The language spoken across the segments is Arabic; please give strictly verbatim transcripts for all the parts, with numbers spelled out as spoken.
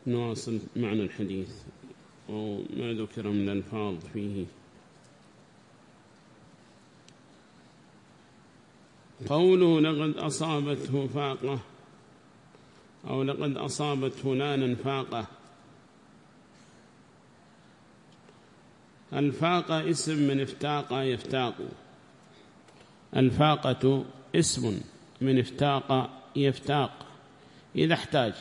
نواصل معنى الحديث وما ذكر من الألفاظ فيه. قوله لقد أصابته فاقة أو لقد أصابت فلانا فاقة. الفاقة اسم من افتاق يفتاق، الفاقة اسم من افتاق يفتاق إذا احتاج،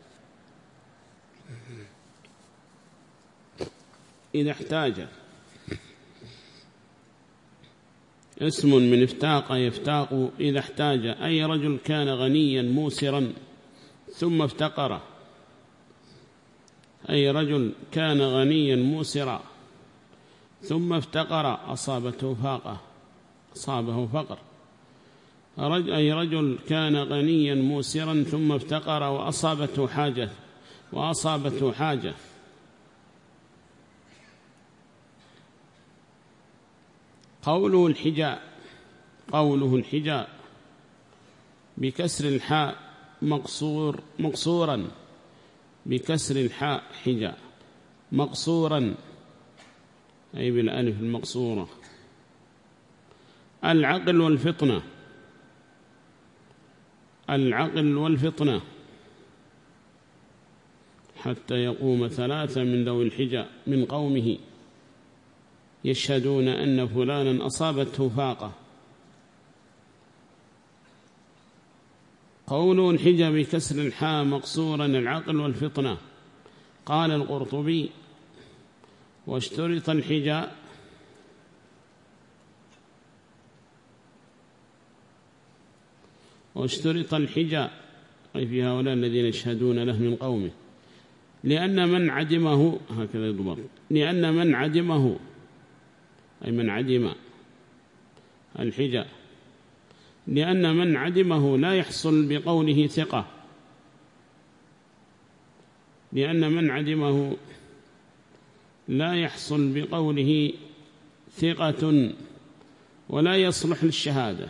إذا احتاج اسم من افتاق يفتاق إذا احتاج، أي رجل كان غنيا موسرا ثم افتقر، أي رجل كان غنيا موسرا ثم افتقر أصابته فاقة، أصابه فقر. أي رجل كان غنيا موسرا ثم افتقر وأصابته حاجة وأصابته حاجة. قوله الحجاء، قوله الحجاء بكسر الحاء مقصور مقصورا، بكسر الحاء حجاء مقصورا أي بالألف المقصورة. العقل والفطنة، العقل والفطنة حتى يقوم ثلاثة من ذوي الحجاء من قومه يشهدون أن فلانا أصابته فاقة. قوله الحجة بكسر الحاء مقصورا العقل والفطنة. قال القرطبي واشترط الحجاء واشترط الحجاء أي في هؤلاء الذين يشهدون له من قومه، لأن من عدمه هكذا يضبط، لأن من عدمه أي من عدم الحجاء، لأن من عدمه لا يحصل بقوله ثقة، لأن من عدمه لا يحصل بقوله ثقة ولا يصلح للشهادة،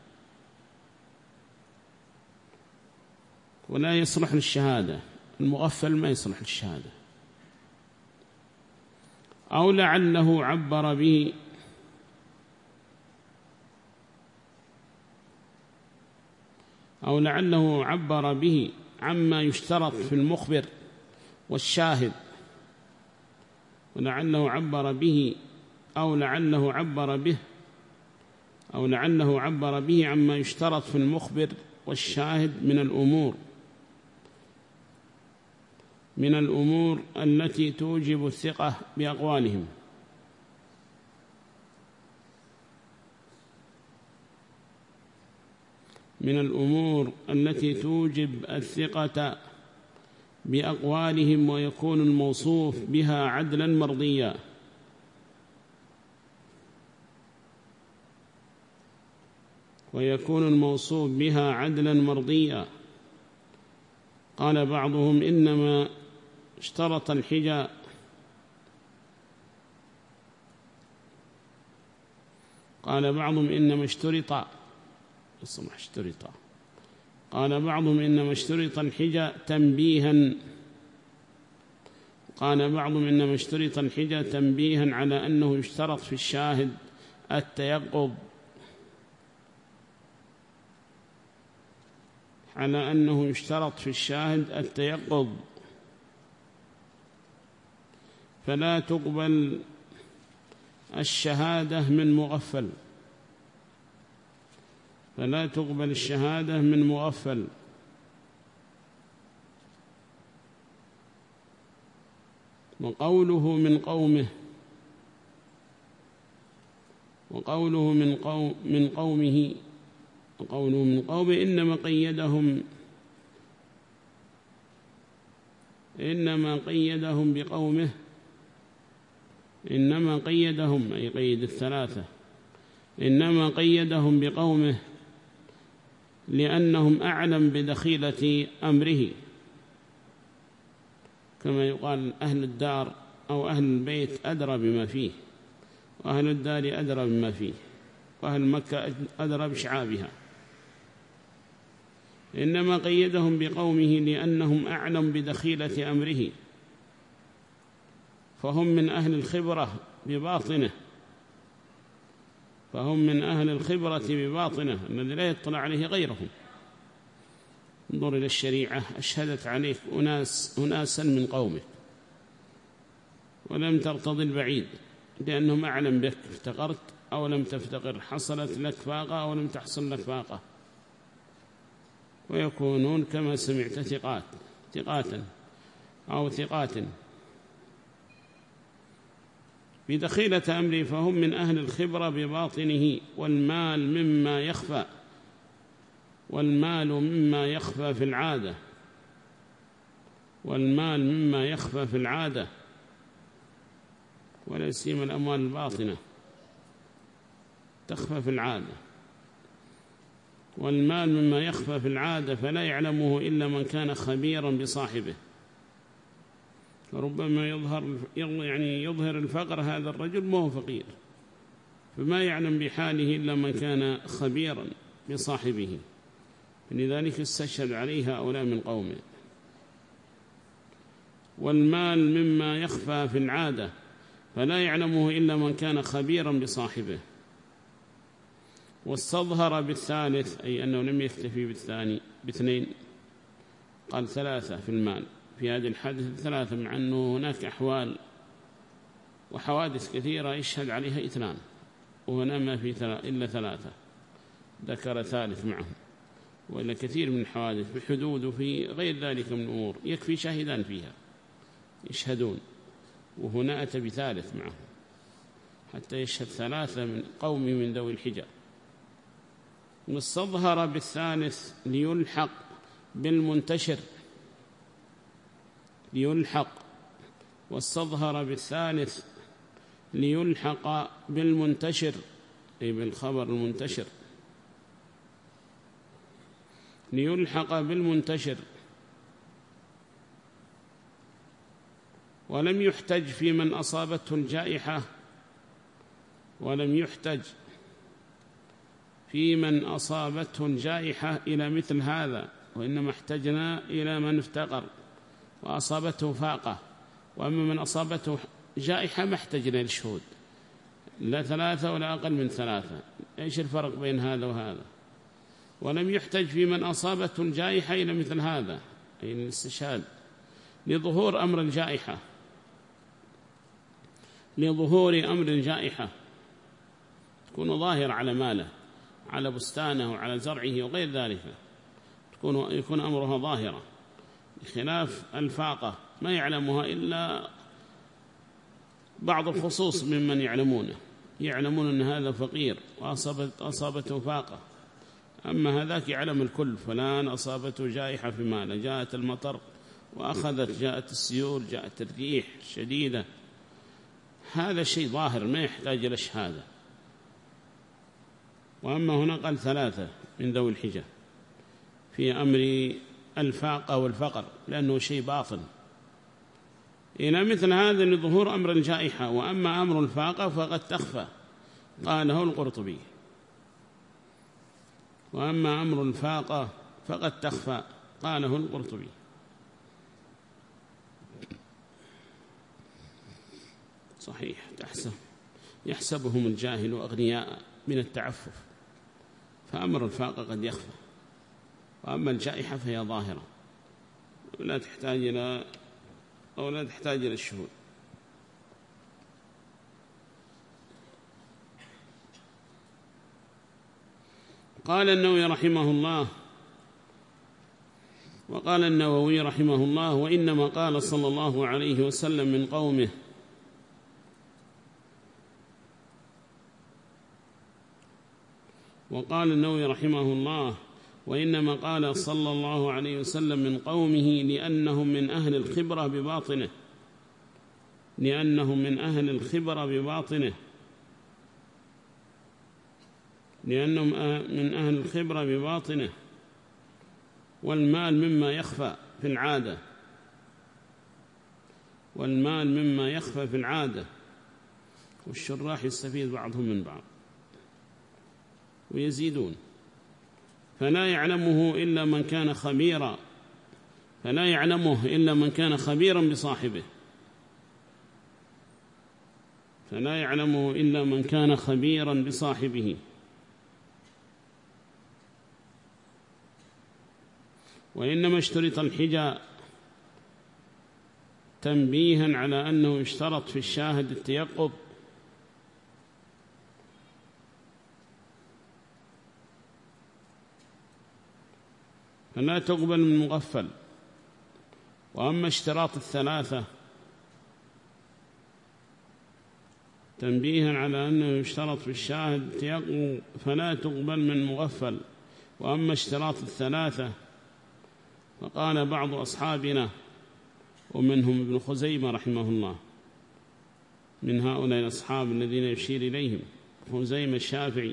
ولا يصلح للشهادة، المغفل ما يصلح للشهادة. أو لعله عبر به أو لعله عبر به عما يشترط في المخبر والشاهد، ولعله عبر به أو لعله عبر به أو لعله عبر به عما يشترط في المخبر والشاهد من الأمور من الأمور التي توجب الثقة بأقوالهم. من الأمور التي توجب الثقة بأقوالهم، ويكون الموصوف بها عدلا مرضيا. ويكون الموصوف بها عدلا مرضيا. قال بعضهم إنما اشترط الحجاء قال بعضهم إنما اشترط الصمح اشترط قال بعضهم إنما اشترط الحجاء تنبيها قال بعضهم إنما اشترط الحجاء تنبيها على أنه يشترط في الشاهد التيقظ على أنه يشترط في الشاهد التيقظ فلا تقبل الشهادة من مغفل فلا تقبل الشهادة من مغفل. وقوله من قومه وقوله من قوم من قومه وقوله من قومه إنما قيدهم إنما قيدهم بقومه إنما قيدهم أي قيد الثلاثة إنما قيدهم بقومه لأنهم أعلم بدخيلة أمره، كما يقال أهل الدار أو أهل البيت أدرى بما فيه، وأهل الدار أدرى بما فيه، وأهل مكة أدرى بشعابها. إنما قيدهم بقومه لأنهم أعلم بدخيلة أمره، فهم من أهل الخبرة بباطنه فهم من أهل الخبرة بباطنه الذي لا يطلع عليه غيرهم. انظر إلى الشريعة، أشهدت عليك أناس أناسا من قومك ولم ترتضي البعيد لأنهم أعلم بك، افتقرت أو لم تفتقر، حصلت لك فاقة أو لم تحصل لك فاقة، ويكونون كما سمعت ثقات ثقاتا أو ثقات بدخيلة أمري، فهم من أهل الخبرة بباطنه. والمال مما يخفى والمال مما يخفى في العادة والمال مما يخفى في العادة ولا سيما الأموال الباطنة تخفى في العادة. والمال مما يخفى في العادة فلا يعلمه إلا من كان خبيرا بصاحبه، فربما يظهر يعني يظهر الفقر هذا الرجل ما هو فقير، فما يعلم بحاله إلا من كان خبيرا بصاحبه، لذلك استشهد عليها هؤلاء من قومه. والمال مما يخفى في العادة فلا يعلمه إلا من كان خبيرا بصاحبه. واستظهر بالثالث، أي أنه لم يكتفي بالثاني باثنين، قال ثلاثة في المال في هذه الحادثة ثلاثة، مع أنه هناك أحوال وحوادث كثيرة يشهد عليها اثنان، وهنا ما في إلا ثلاثة، ذكر ثالث معهم، وإلا كثير من الحوادث بحدود وفي غير ذلك من الأمور يكفي شاهدان فيها يشهدون، وهنا أتى بثالث معهم حتى يشهد ثلاثة من قوم من ذوي الحجة. واستظهر بالثالث ليلحق بالمنتشر ليلحق واستظهر بالثالث ليلحق بالمنتشر، أي بالخبر المنتشر، ليلحق بالمنتشر. ولم يحتج في من أصابته الجائحة ولم يحتج في من أصابته الجائحة إلى مثل هذا، وإنما احتجنا إلى من افتقر وأصابته فاقة. وأما من أصابته جائحة ما احتجنا للشهود، لا ثلاثة ولا أقل من ثلاثة. إيش الفرق بين هذا وهذا؟ ولم يحتج في من أصابته الجائحة إلى مثل هذا، أي الاستشهاد لظهور أمر الجائحة لظهور أمر الجائحة تكون ظاهر على ماله، على بستانه وعلى زرعه وغير ذلك، تكون يكون أمرها ظاهرة، بخلاف الفاقة ما يعلمها إلا بعض الخصوص ممن يعلمونه، يعلمون أن هذا فقير وأصابت أصابته فاقة، أما هذاك يعلم الكل، فلان أصابته جائحة في ماله، جاءت المطر وأخذت، جاءت السيول، جاءت الريح شديدة، هذا شيء ظاهر ما يحتاج إلى شهادة. وأما هنا قال ثلاثة من ذوي الحجة في أمر الفاقة والفقر، لأنه شيء باطن إلى مثل هذا لظهور أمر الجائحة. وأما أمر الفاقة فقد تخفى، قاله القرطبي. وأما أمر الفاقة فقد تخفى، قاله القرطبي. صحيح، تحسب يحسبهم الجاهل أغنياء من التعفف، فأمر الفاقة قد يخفى، وأما الجائحة فهي ظاهرة ولا تحتاج إلى أو لا تحتاج إلى الشهود. قال النووي رحمه الله وقال النووي رحمه الله: وإنما قال صلى الله عليه وسلم من قومه وقال النووي رحمه الله وإنما قال صلى الله عليه وسلم من قومه لأنهم من أهل الخبرة بباطنه لأنهم من أهل الخبرة بباطنه لأنهم من أهل الخبرة بباطنه والمال مما يخفى في العادة والمال مما يخفى في العادة والشراح يستفيد بعضهم من بعض ويزيدون فلا يعلمه إلا من كان خبيرا فلا يعلمه إلا من كان خبيرا بصاحبه فلا يعلمه إلا من كان خبيرا بصاحبه. وإنما اشترط الحجة تنبيها على أنه يشترط في الشاهد التيقظ فلا تقبل من مغفل. وأما اشتراط الثلاثة تنبيها على أنه يشترط في الشاهد التيقظ فلا تقبل من مغفل. وأما اشتراط الثلاثة فقال بعض أصحابنا ومنهم ابن خزيمة رحمه الله من هؤلاء الأصحاب الذين يشير إليهم خزيمة الشافعي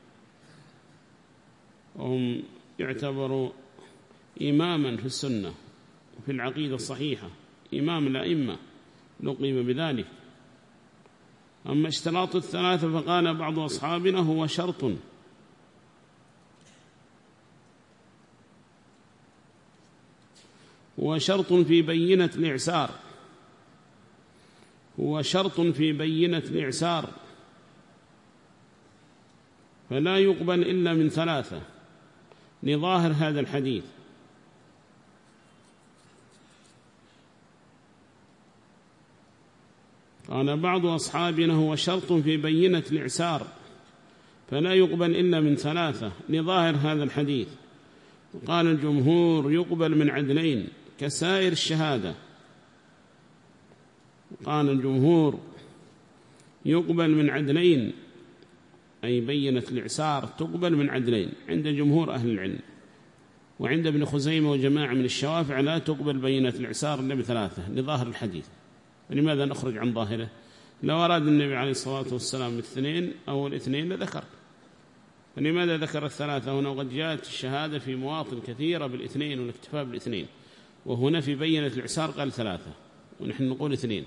وهم يعتبروا إماما في السنة وفي العقيدة الصحيحة إمام الأئمة لقب بذلك. أما اشتراط الثلاثة فقال بعض أصحابنا هو شرط هو شرط في بينة الإعسار هو شرط في بينة الإعسار فلا يقبل إلا من ثلاثة لظاهر هذا الحديث. قال بعض أصحابنا هو شرط في بينة الإعسار فلا يقبل إلا من ثلاثة لظاهر هذا الحديث. قال الجمهور يقبل من عدلين كسائر الشهادة. قال الجمهور يقبل من عدلين أي بينة الإعسار تقبل من عدلين عند جمهور أهل العلم. وعند ابن خزيمة وجماعة من الشوافع لا تقبل بينة الإعسار إلا بثلاثة لظاهر الحديث. فلماذا نخرج عن ظاهره؟ لو أراد النبي عليه الصلاة والسلام الاثنين أو الاثنين لذكر. فلماذا ذكر الثلاثة هنا وقد جاءت الشهادة في مواطن كثيرة بالاثنين والاكتفاء بالاثنين وهنا في بينة الإعسار قال ثلاثة ونحن نقول اثنين.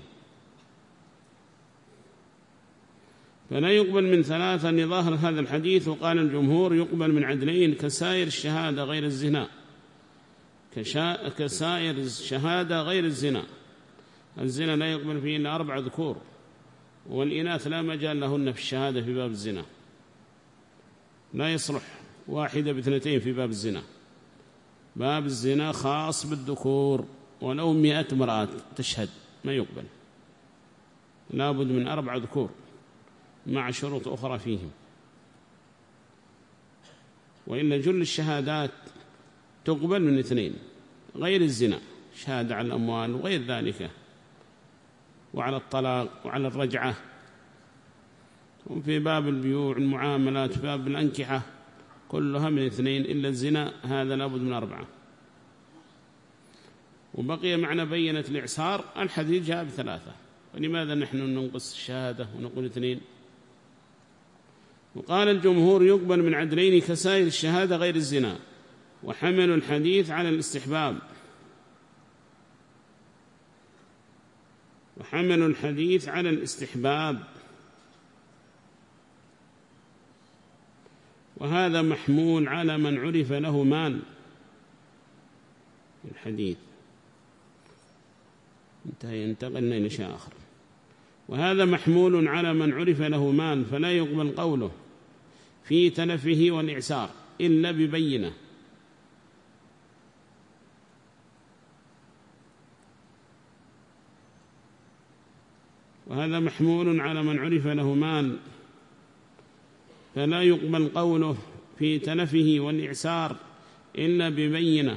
فلا يقبل من ثلاثة لظاهر هذا الحديث. وقال الجمهور يقبل من عدلين كسائر الشهادة غير الزنا كشا... كسائر الشهادة غير الزنا. الزنا لا يقبل فيه إلا أربع ذكور والإناث لا مجال لهن في الشهادة في باب الزنا لا يصلح واحدة باثنتين في باب الزنا. باب الزنا خاص بالذكور ولو مئة امرأة تشهد ما يقبل لا بد من أربع ذكور مع شروط أخرى فيهم. وإلا جل الشهادات تقبل من اثنين غير الزنا شهادة على الأموال وغير ذلك وعلى الطلاق وعلى الرجعة وفي باب البيوع المعاملات في باب الأنكحة كلها من اثنين إلا الزنا هذا لابد من أربعة. وبقي معنى بينة الإعسار الحديث جاء بثلاثة. ولماذا نحن ننقص الشهادة ونقول اثنين؟ وقال الجمهور يقبل من عدلين كسائر الشهادة غير الزنا وحملوا الحديث على الاستحباب وحملوا الحديث على الاستحباب وهذا محمول على من عرف له مال الحديث انتهى ينتقلنا إلى شيء آخر. وهذا محمول على من عرف له مال فلا يقبل قوله في تلفه والإعسار إلا ببينة. وهذا محمول على من عرف له مال فلا يقبل قوله في تلفه والإعسار إلا ببينة.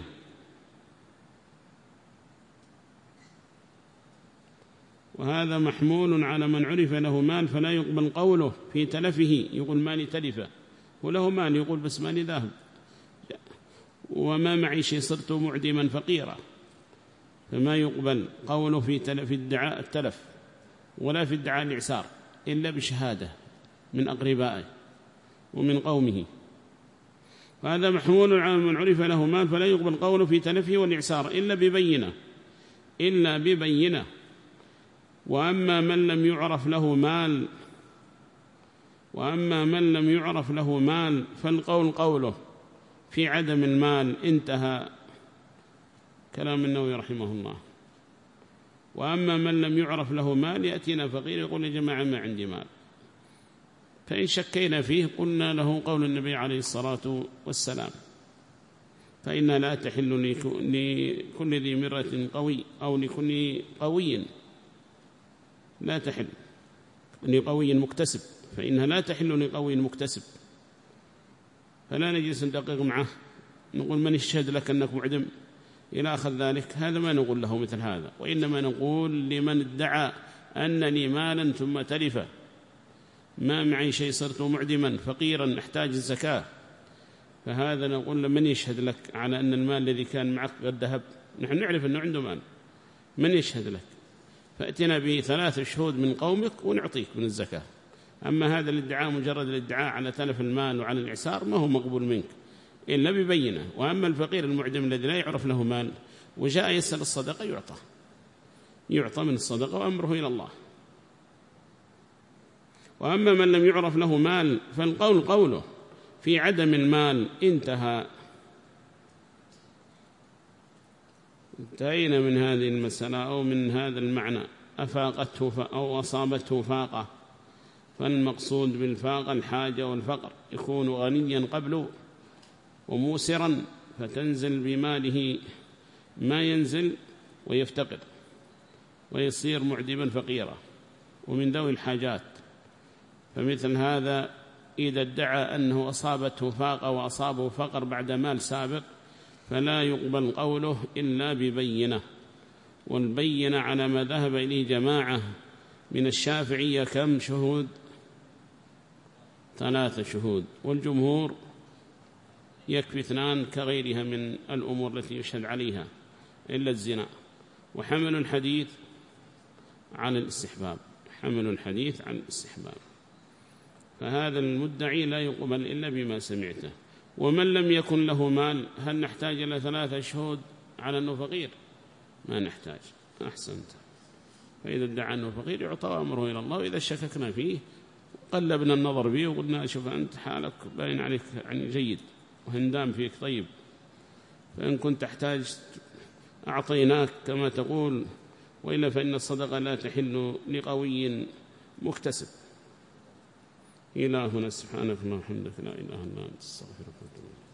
وهذا محمول على من عرف له مال فلا يقبل قوله في تلفه يقول مالي تلفه وله مال يقول بس مالي ذهب وما معي شيء صرت معدما فقيرا فما يقبل قوله في تلف ادعاء التلف ولا في ادعاء الإعسار إلا بشهادة من أقربائه ومن قومه. فهذا محمول على من عرف له مال فلا يقبل قوله في تلفه والإعسار إلا ببينة إلا ببينة. وأما من لم يعرف له مال وأما من لم يعرف له مال فالقول قوله في عدم المال انتهى كلام النووي رحمه الله. وأما من لم يعرف له مال يأتينا فقير يقول يا جماعة ما عندي مال، فإن شكينا فيه قلنا له قول النبي عليه الصلاة والسلام: فإن لا تحل لكل ذي مرة قوي أو لكل قوي لا تحل لقوي مكتسب، فإنها لا تحل لقوي مكتسب. فلا نجلس ندقق معه نقول من يشهد لك أنك معدم إلى آخر ذلك، هذا ما نقول له مثل هذا، وإنما نقول لمن ادعى أنني مالا ثم تلف، ما معي شيء صرت معدما فقيرا أحتاج الزكاة، فهذا نقول من يشهد لك على أن المال الذي كان معك قد ذهب؟ نحن نعرف أنه عنده مال، من يشهد لك؟ فأتنا بثلاث شهود من قومك ونعطيك من الزكاة. أما هذا الادعاء مجرد الادعاء على تلف المال وعلى الإعسار ما هو مقبول منك إلا ببينه. وأما الفقير المعدم الذي لا يعرف له مال وجاء يسأل الصدقة يعطى يعطى من الصدقة وأمره إلى الله. وأما من لم يعرف له مال فالقول قوله في عدم المال انتهى. انتهينا من هذه المسألة أو من هذا المعنى. أفاقته أو أصابته فاقة، فالمقصود بالفاقة الحاجة والفقر، يكون غنيا قبله وموسرا فتنزل بماله ما ينزل ويفتقر ويصير معدما فقيرا ومن ذوي الحاجات. فمثل هذا إذا ادعى أنه أصابته فاقة وأصابه فقر بعد مال سابق فلا يقبل قوله إلا ببينة. والبينة على ما ذهب إليه جماعة من الشافعية كم شهود؟ ثلاثة شهود، والجمهور يكفي اثنان كغيرها من الأمور التي يشهد عليها إلا الزنا. وحمل الحديث عن الاستحباب، حمل الحديث عن الاستحباب. فهذا المدعي لا يقبل إلا بما سمعته. ومن لم يكن له مال هل نحتاج إلى ثلاثة شهود على أنه فقير؟ ما نحتاج. أحسنت. فإذا ادعى أنه فقير يعطى أمره إلى الله. وإذا شككنا فيه قلبنا النظر به وقلنا شوف أنت حالك باين عليك يعني جيد وهندام فيك طيب، فإن كنت تحتاج أعطيناك كما تقول، وإلا فإن الصدقة لا تحل لقوي مكتسب. إلهنا سبحانك اللهم وبحمدك لا إله إلا أنت استغفرك وأتوب إليك.